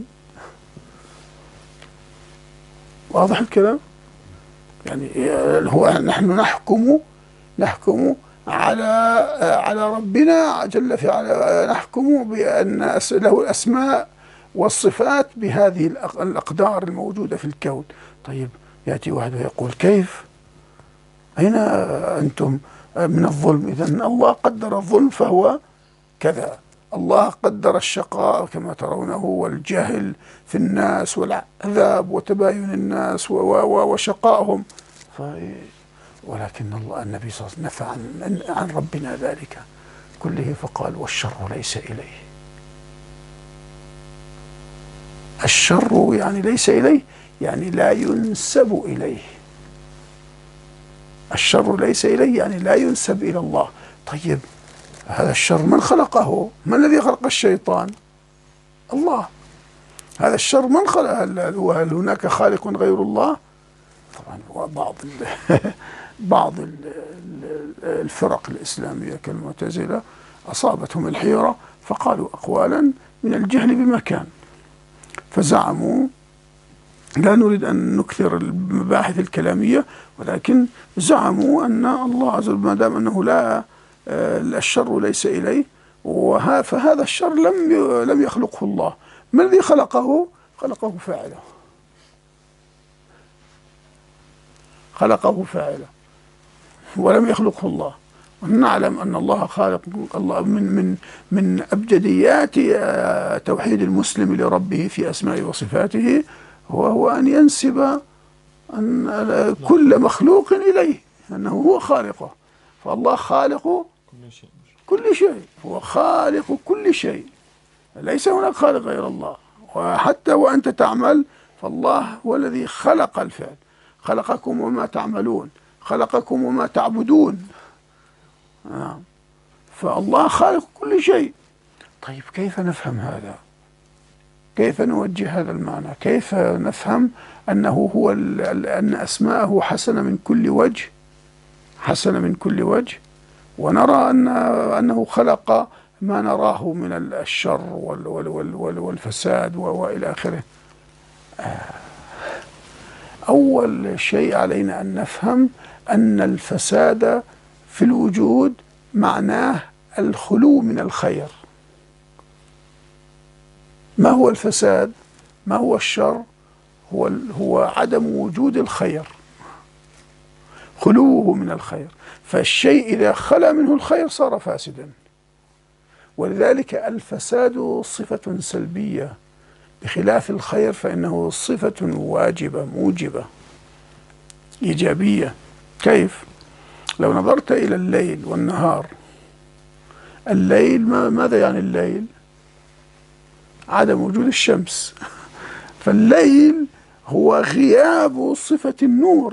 Speaker 1: واضح الكلام؟ يعني هو نحن نحكم نحكم على على ربنا جل في علا، نحكم بأن له الأسماء والصفات بهذه الأقدار الموجودة في الكون. طيب يأتي واحد ويقول كيف؟ أين أنتم من الظلم؟ إذن الله قدر الظلم فهو كذا، الله قدر الشقاء كما ترونه والجهل في الناس والعذاب وتباين الناس وشقائهم، ولكن الله النبي صلى الله عليه وسلم نفى عن, عن ربنا ذلك كله فقال والشر ليس إليه. الشر يعني ليس إليه، يعني لا ينسب إليه. الشر ليس إليه يعني لا ينسب إلى الله. طيب هذا الشر من خلقه؟ من الذي خلق الشيطان؟ الله. هذا الشر من خلق؟ هل هناك خالق غير الله؟ طبعا هو بعض بعض الفرق الإسلامية كالمعتزلة أصابتهم الحيرة فقالوا أقوالا من الجهل بمكان، فزعموا، لا نريد أن نكثر المباحث الكلامية، ولكن زعموا أن الله عز وجل ما دام أنه لا الشر ليس إليه فهذا الشر لم لم يخلقه الله. من الذي خلقه؟ خلقه فاعله، خلقه فاعله ولم يخلقه الله. نعلم أن الله خالق. الله من من من أبجديات توحيد المسلم لربه في أسمائه وصفاته هو هو أن ينسب أن كل مخلوق إليه، أنه هو خالقه. فالله خالق كل شيء، هو خالق كل شيء، ليس هناك خالق غير الله. وحتى وأنت تعمل فالله هو الذي خلق الفعل، خلقكم وما تعملون، خلقكم وما تعبدون. آه. فالله خالق كل شيء. طيب كيف نفهم هذا؟ كيف نوجه هذا المعنى؟ كيف نفهم أنه هو أن أسماءه حسنة من كل وجه، حسنة من كل وجه، ونرى أن أنه خلق ما نراه من الشر وال وال وال والفساد وإلى آخره. أول شيء علينا أن نفهم أن الفساد في الوجود معناه الخلو من الخير. ما هو الفساد؟ ما هو الشر؟ هو هو عدم وجود الخير، خلوه من الخير. فالشيء إذا خلا منه الخير صار فاسدا. ولذلك الفساد صفة سلبية، بخلاف الخير فإنه صفة واجبة موجبة إيجابية. كيف؟ لو نظرت إلى الليل والنهار، الليل ماذا يعني الليل؟ عدم وجود الشمس. فالليل هو غياب صفة النور،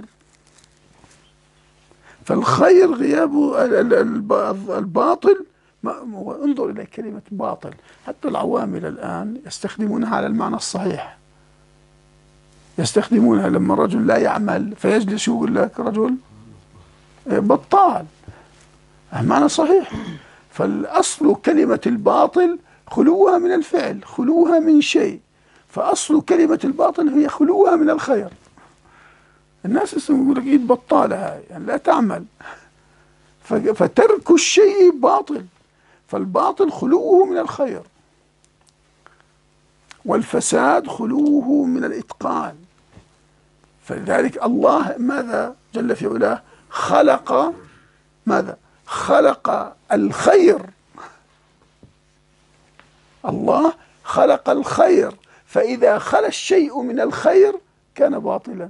Speaker 1: فالخير غياب الباطل. انظر إلى كلمة باطل، حتى العوامل الآن يستخدمونها على المعنى الصحيح، يستخدمونها لما الرجل لا يعمل فيجلس يقول لك رجل بطال، معنى صحيح. فالأصل كلمة الباطل خلوها من الفعل، خلوها من شيء. فأصل كلمة الباطل هي خلوها من الخير. الناس يقول لك إيد بطالة هاي، يعني لا تعمل، فترك الشيء باطل. فالباطل خلوه من الخير، والفساد خلوه من الإتقان. فلذلك الله ماذا جل في علاه؟ خلق ماذا؟ خلق الخير. الله خلق الخير، فإذا خلا الشيء من الخير كان باطلا،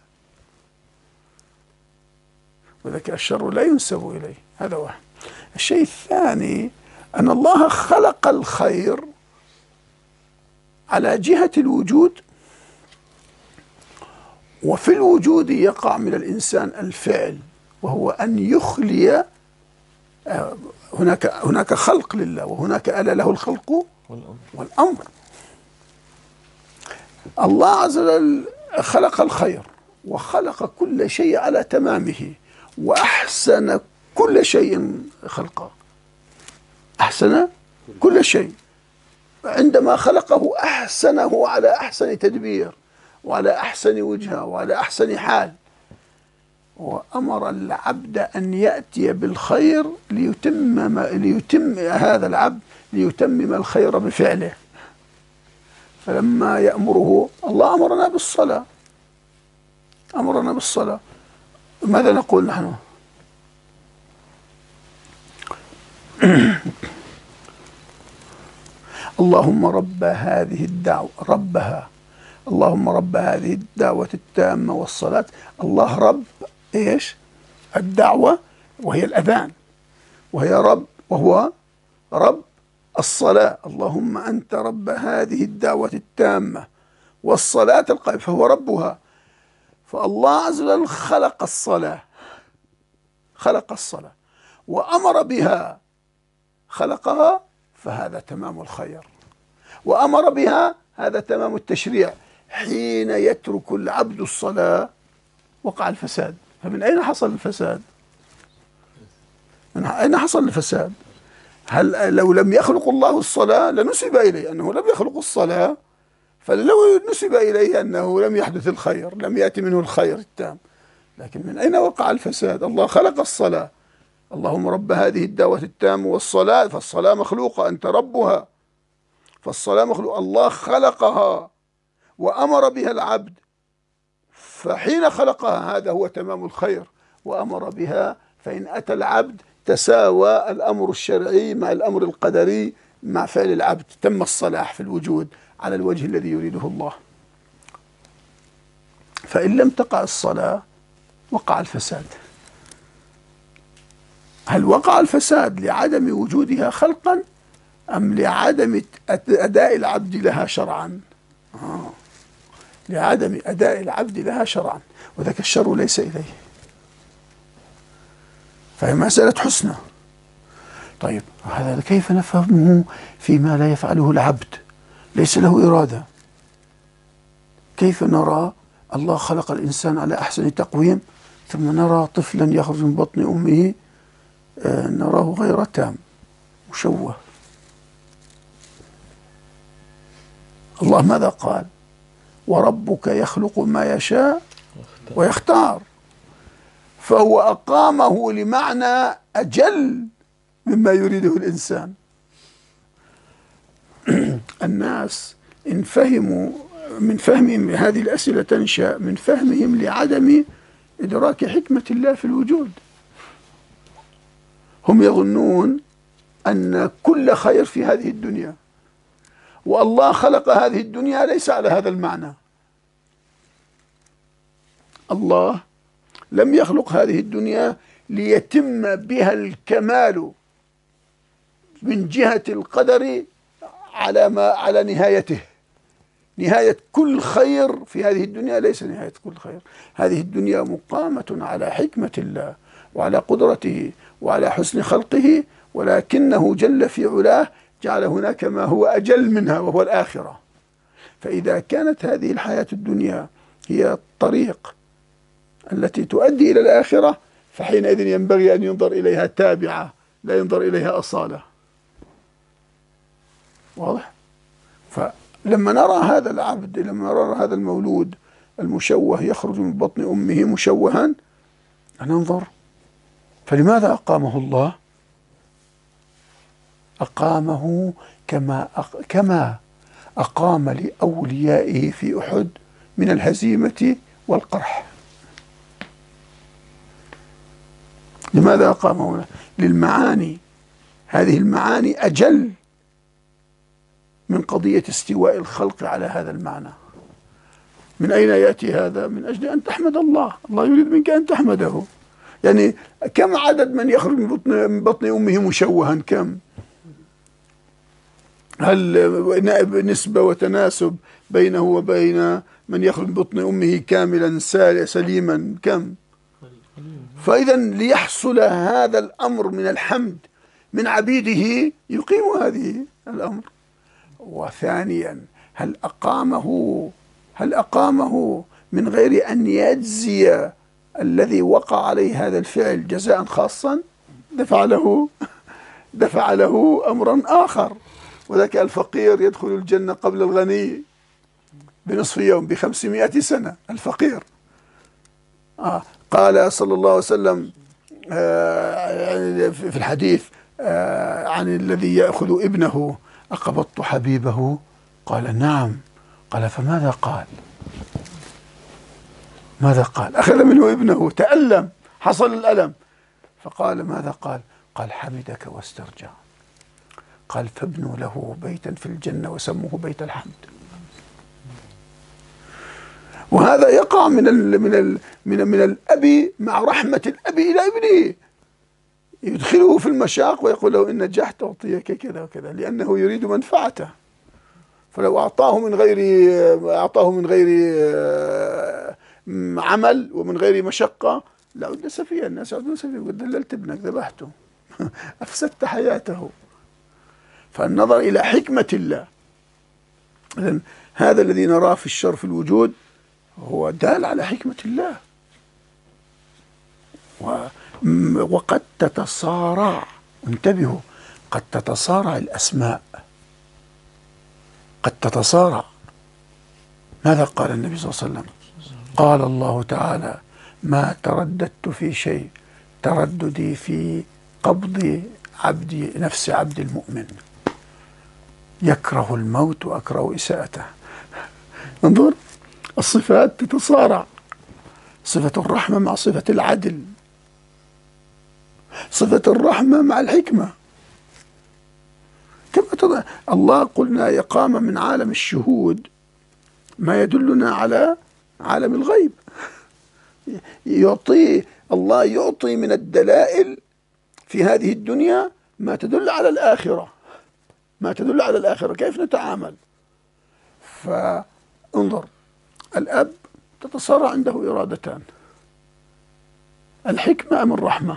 Speaker 1: وذلك الشر لا ينسب إليه. هذا واحد. الشيء الثاني أن الله خلق الخير على جهة الوجود، وفي الوجود يقع من الإنسان الفعل، وهو أن يخلي. هناك هناك خلق لله، وهناك ألا له الخلق والأمر. الله عز وجل خلق الخير، وخلق كل شيء على تمامه، وأحسن كل شيء خلقه، أحسن كل شيء. عندما خلقه أحسنه على أحسن تدبير، وعلى أحسن وجهة، وعلى أحسن حال. وأمر العبد أن يأتي بالخير ليتمم ليتم هذا العبد ليتمم الخير بفعله. فلما يأمره الله، أمرنا بالصلاة، أمرنا بالصلاة. ماذا نقول نحن؟ اللهم رب هذه الدعوة ربها اللهم رب هذه الدعوة التامة والصلاة. الله رب إيش؟ الدعوة، وهي الأذان، وهي رب، وهو رب الصلاة. اللهم أنت رب هذه الدعوة التامة والصلاة القائمة، فهو ربها. فالله عز وجل خلق الصلاة، خلق الصلاة وأمر بها، خلقها، فهذا تمام الخير. وأمر بها، هذا تمام التشريع. حين يترك العبد الصلاة وقع الفساد. فمن أين حصل الفساد؟ من أين حصل الفساد؟ هل لو لم يخلق الله الصلاة لنسب إليه أنه لم يخلق الصلاة، فلو نسب إليه أنه لم يحدث الخير، لم يأتي منه الخير التام. لكن من أين وقع الفساد؟ الله خلق الصلاة. اللهم رب هذه الدعوة التامة والصلاة، فالصلاة مخلوقة، أنت ربها، فالصلاة مخلوقة. الله خلقها وأمر بها العبد، فحين خلقها هذا هو تمام الخير. وأمر بها، فإن أتى العبد تساوى الأمر الشرعي مع الأمر القدري مع فعل العبد، تم الصلاح في الوجود على الوجه الذي يريده الله. فإن لم تقع الصلاة وقع الفساد. هل وقع الفساد لعدم وجودها خلقا أم لعدم أداء العبد لها شرعا؟ آه. لعدم أداء العبد لها شرعا، وذاك الشر ليس إليه، فهي مسألة حسنى. طيب هذا كيف نفهمه فيما لا يفعله العبد ليس له إرادة؟ كيف نرى الله خلق الإنسان على أحسن تقويم ثم نرى طفلا يخرج من بطن أمه آه نراه غير تام مشوه؟ الله ماذا قال؟ وربك يخلق ما يشاء ويختار. فهو أقامه لمعنى أجل مما يريده الإنسان. الناس إن فهموا من فهمهم هذه الأسئلة تنشأ من فهمهم لعدم إدراك حكمة الله في الوجود. هم يظنون أن كل خير في هذه الدنيا، والله خلق هذه الدنيا ليس على هذا المعنى. الله لم يخلق هذه الدنيا ليتم بها الكمال من جهة القدر على ما على نهايته. نهاية كل خير في هذه الدنيا ليس نهاية كل خير. هذه الدنيا مقامة على حكمة الله وعلى قدرته وعلى حسن خلقه، ولكنه جل في علاه جعل هناك ما هو أجل منها وهو الآخرة. فإذا كانت هذه الحياة الدنيا هي الطريق التي تؤدي إلى الآخرة فحينئذ ينبغي أن ينظر إليها تابعة لا ينظر إليها أصالة. واضح؟ فلما نرى هذا العبد، لما نرى هذا المولود المشوه يخرج من بطن أمه مشوها ننظر فلماذا أقامه الله؟ أقامه كما أق... كما أقام لأوليائه في أحد من الهزيمة والقرح. لماذا أقامه؟ للمعاني. هذه المعاني أجل من قضية استواء الخلق على هذا المعنى. من أين يأتي هذا؟ من أجل أن تحمد الله. الله يريد منك أن تحمده. يعني كم عدد من يخرج من بطن, من بطن أمه مشوها؟ كم؟ هل نسبة وتناسب بينه وبين من يخرج من بطن أمه كاملا سليما؟ كم؟ فإذا ليحصل هذا الأمر من الحمد من عبيده يقيم هذه الأمر. وثانيا هل أقامه هل أقامه من غير أن يجزي الذي وقع عليه هذا الفعل جزاء خاصا؟ دفع له دفع له أمرا آخر، وذاك الفقير يدخل الجنة قبل الغني بنصف يوم بخمسمائة سنة. الفقير آه قال صلى الله عليه وسلم آه في الحديث آه عن الذي يأخذ ابنه: أقبضت حبيبه؟ قال: نعم. قال: فماذا قال؟ ماذا قال؟ أخذ منه ابنه، تألم، حصل الألم، فقال: ماذا قال؟ قال: حمدك واسترجع. قال: فابنوا له بيتا في الجنة وسموه بيت الحمد. وهذا يقع من ال من ال من من الأب مع رحمة الأب إلى ابنه، يدخله في المشاق ويقول له: إن نجحت أعطيك كذا وكذا، لأنه يريد منفعته. فلو أعطاه من غير أعطاه من غير عمل ومن غير مشقة لعد سفيها. الناس يعدون سفيها، قد دللت ابنك، ذبحته، أفسدت حياته. فالنظر إلى حكمة الله. إذن هذا الذي نراه في الشر في الوجود هو دال على حكمة الله. وقد تتصارع، انتبهوا، قد تتصارع الأسماء، قد تتصارع. ماذا قال النبي صلى الله عليه وسلم؟ قال الله تعالى: ما ترددت في شيء ترددي في قبض عبدي نفس عبد المؤمن، يكره الموت وأكره إساءته. انظر، الصفات تتصارع، صفة الرحمة مع صفة العدل. صفة الرحمة مع الحكمة. كما تضع الله قلنا إقامة من عالم الشهود ما يدلنا على عالم الغيب. يعطي الله يعطي من الدلائل في هذه الدنيا ما تدل على الآخرة، ما تدل على الآخرة كيف نتعامل. فانظر، الأب تتصارع عنده إرادتان، الحكمة أم الرحمة؟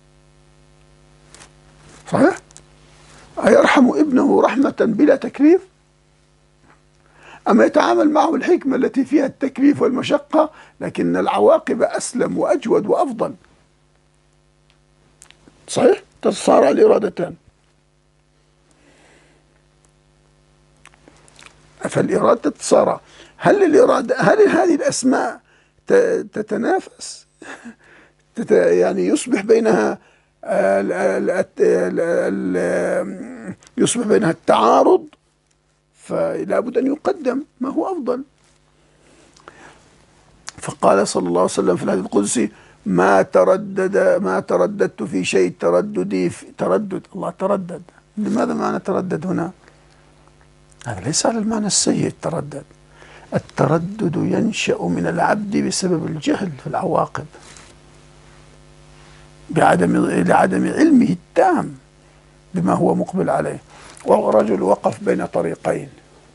Speaker 1: صحيح؟ أيرحم ابنه رحمة بلا تكليف؟ أما يتعامل معه الحكمة التي فيها التكليف والمشقة لكن العواقب أسلم وأجود وأفضل. صحيح؟ تتصارع الإرادتان. فالإرادة تتصارع. هل الإرادة هل هذه الأسماء تتنافس؟ تت يعني يصبح بينها ال ال ال يصبح بينها التعارض، فلا بد أن يقدم ما هو أفضل. فقال صلى الله عليه وسلم في الحديث القدسي: ما تردد ما ترددت في شيء ترددي في تردد. الله تردد. لماذا معنى تردد هنا؟ هذا ليس على المعنى السيء. التردد التردد ينشأ من العبد بسبب الجهل في العواقب، بعدم لعدم علمه التام بما هو مقبل عليه. ورجل وقف بين طريقين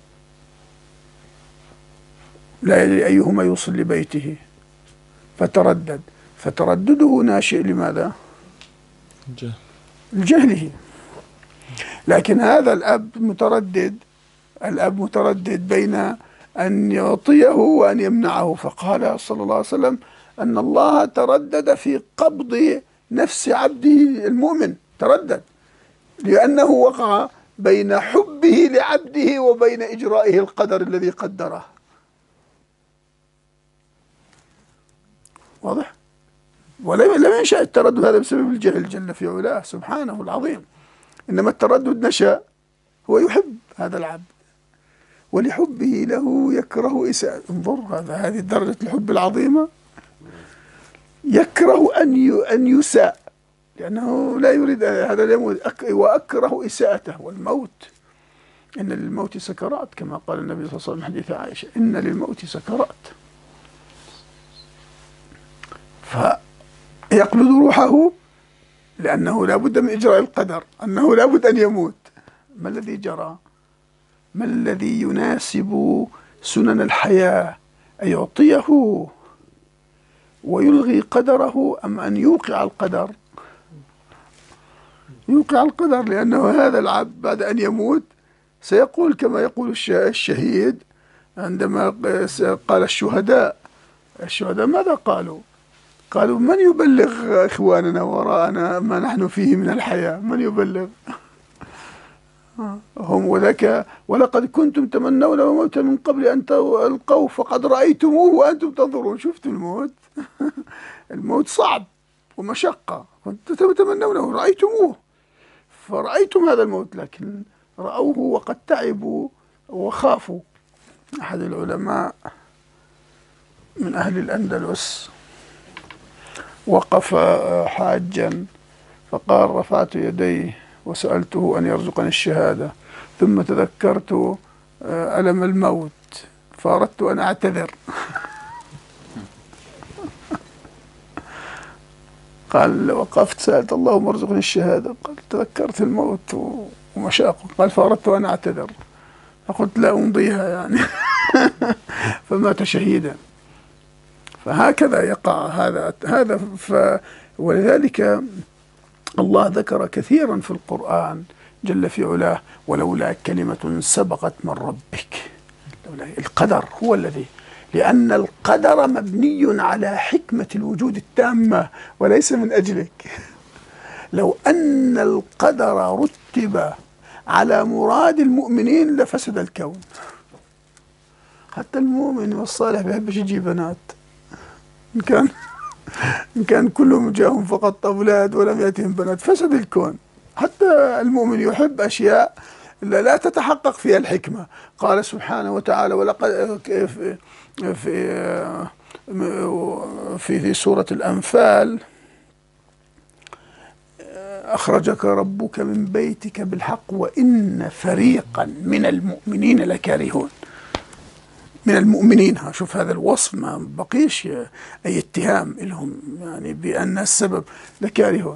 Speaker 1: لا يدري أيهما يوصل لبيته فتردد، فتردده ناشئ لماذا؟ الجهله. لكن هذا الأب متردد، الأب متردد بين أن يعطيه وأن يمنعه. فقال صلى الله عليه وسلم أن الله تردد في قبض نفس عبده المؤمن، تردد لأنه وقع بين حبه لعبده وبين إجرائه القدر الذي قدره. واضح؟ ولم ينشأ التردد هذا بسبب الجهل جل في علاه سبحانه العظيم، إنما التردد نشأ هو يحب هذا العبد ولحبه له يكره إساءة. انظر هذا هذه درجة الحب العظيمة. يكره أن أن يساء لأنه لا يريد هذا يموت، وأكره إساءته والموت. إن للموت سكرات كما قال النبي صلى الله عليه وسلم حديث عائشة: إن للموت سكرات. فيقبض روحه لأنه لا بد من إجراء القدر، أنه لا بد أن يموت. ما الذي جرى؟ ما الذي يناسب سنن الحياة؟ أن يعطيه ويلغي قدره أم أن يوقع القدر؟ يوقع القدر، لأنه هذا العبد بعد أن يموت سيقول كما يقول الشهيد عندما قال الشهداء الشهداء ماذا قالوا؟ قالوا: من يبلغ إخواننا وراءنا ما نحن فيه من الحياة؟ من يبلغ؟ هم وذاك ولقد كنتم تمنون الموت من قبل أن تلقوه فقد رأيتموه وأنتم تنظرون. شفتوا الموت؟ الموت صعب ومشقة، كنتم تتمنونه، رأيتموه، فرأيتم هذا الموت، لكن رأوه وقد تعبوا وخافوا. أحد العلماء من أهل الأندلس وقف حاجا فقال: رفعت يديه وسألته أن يرزقني الشهادة، ثم تذكرت ألم الموت فأردت أن أعتذر. قال: وقفت سألت اللهم ارزقني الشهادة، قال: تذكرت الموت ومشاقه، قال: فأردت أن أعتذر، فقلت لا أمضيها يعني. فمات شهيدا. فهكذا يقع هذا هذا ف ولذلك الله ذكر كثيرا في القرآن جل في علاه: ولولا كلمة سبقت من ربك. القدر هو الذي، لأن القدر مبني على حكمة الوجود التامة وليس من أجلك. لو أن القدر رتب على مراد المؤمنين لفسد الكون. حتى المؤمن والصالح بيحبش يجيب بنات، إن كان إن كان كلهم جاءهم فقط أولاد ولم يأتهم بنات فسد الكون. حتى المؤمن يحب أشياء لا تتحقق فيها الحكمة. قال سبحانه وتعالى: ولقد في في في, في سورة الأنفال: أخرجك ربك من بيتك بالحق وإن فريقا من المؤمنين لكارهون. من المؤمنين، ها شوف هذا الوصف ما بقيش أي اتهام لهم يعني بأن السبب لكارهون.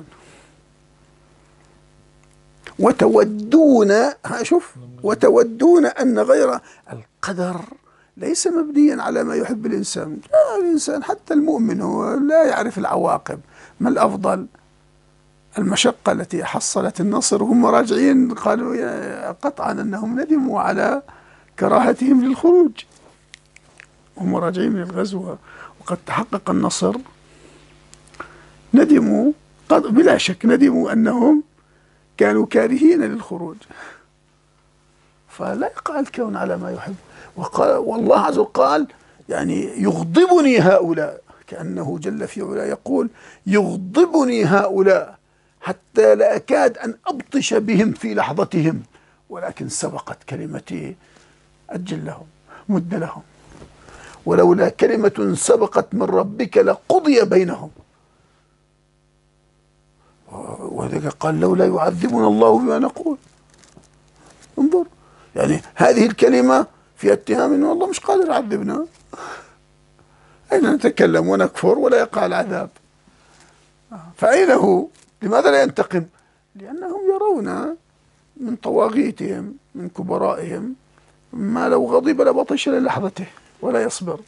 Speaker 1: وتودون، ها شوف، وتودون أن غير القدر ليس مبنيا على ما يحب الإنسان. الإنسان حتى المؤمن هو لا يعرف العواقب. ما الأفضل؟ المشقة التي حصلت النصر وهم راجعين قالوا قطعا أنهم ندموا على كراهتهم للخروج. هم راجعين من الغزوة وقد تحقق النصر، ندموا بلا شك، ندموا أنهم كانوا كارهين للخروج. فلا يقع الكون على ما يحب. وقال والله عز وجل قال يعني يغضبني هؤلاء، كأنه جل في علا يقول يغضبني هؤلاء حتى لا أكاد أن أبطش بهم في لحظتهم، ولكن سبقت كلمتي أجل لهم مد لهم، ولولا كلمة سبقت من ربك لقضي بينهم. وذلك قال لولا يعذبنا الله بما نقول. انظر، يعني هذه الكلمة في اتهام أنه الله مش قادر يعذبنا، أين نتكلم ونكفر ولا يقع العذاب؟ فأين هو؟ لماذا لا ينتقم؟ لأنهم يرون من طواغيتهم من كبرائهم ما لو غضب لبطش للحظته ولا يصبر،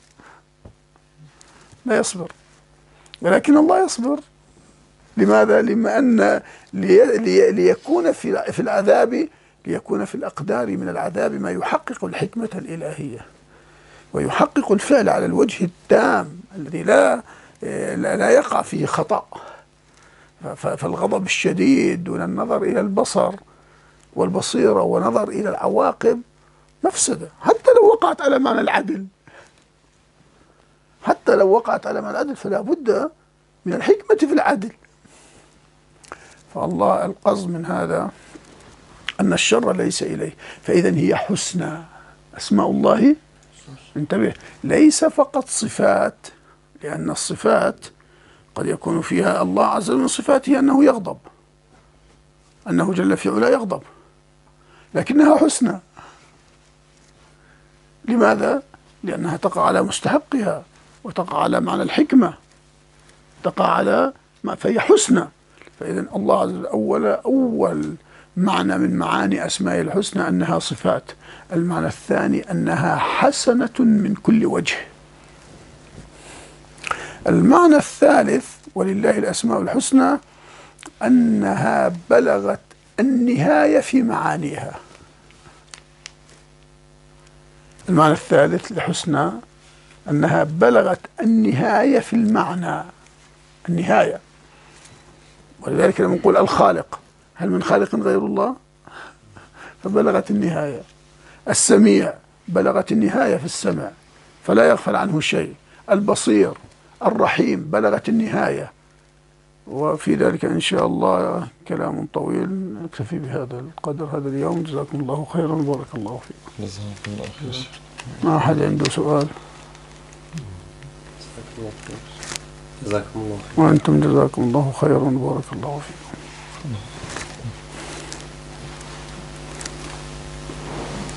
Speaker 1: لا يصبر، ولكن الله يصبر. لماذا؟ لما أن لي لي ليكون في في العذاب، ليكون في الأقدار من العذاب ما يحقق الحكمة الإلهية ويحقق الفعل على الوجه التام الذي لا لا يقع فيه خطأ. فالغضب الشديد دون النظر إلى البصر والبصيرة ونظر إلى العواقب مفسدة، حتى لو وقعت على معنى العدل، حتى لو وقعت على معنى العدل فلا بد من الحكمة في العدل. فالله القصد من هذا أن الشر ليس إليه. فإذا هي حسنى، أسماء الله انتبه ليس فقط صفات، لأن الصفات قد يكون فيها الله عز وجل من صفاته أنه يغضب، أنه جل في علا يغضب، لكنها حسنى. لماذا؟ لأنها تقع على مستحقها وتقع على معنى الحكمة، تقع على ما فهي حسنى. فإذا الله عز وجل أول أول معنى من معاني أسماء الحسنى أنها صفات. المعنى الثاني أنها حسنة من كل وجه. المعنى الثالث ولله الأسماء الحسنى أنها بلغت النهاية في معانيها. المعنى الثالث لحسنى أنها بلغت النهاية في المعنى، النهاية. ولذلك لما نقول الخالق، هل من خالق غير الله؟ فبلغت النهاية. السميع بلغت النهاية في السمع فلا يغفل عنه شيء. البصير الرحيم بلغت النهاية. وفي ذلك إن شاء الله كلام طويل، نكتفي بهذا القدر هذا اليوم. جزاكم الله خيرا وبارك الله فيكم.
Speaker 2: جزاكم الله خير.
Speaker 1: ما أحد عنده سؤال؟
Speaker 2: جزاكم الله خير.
Speaker 1: وأنتم جزاكم الله خيرا وبارك الله فيكم.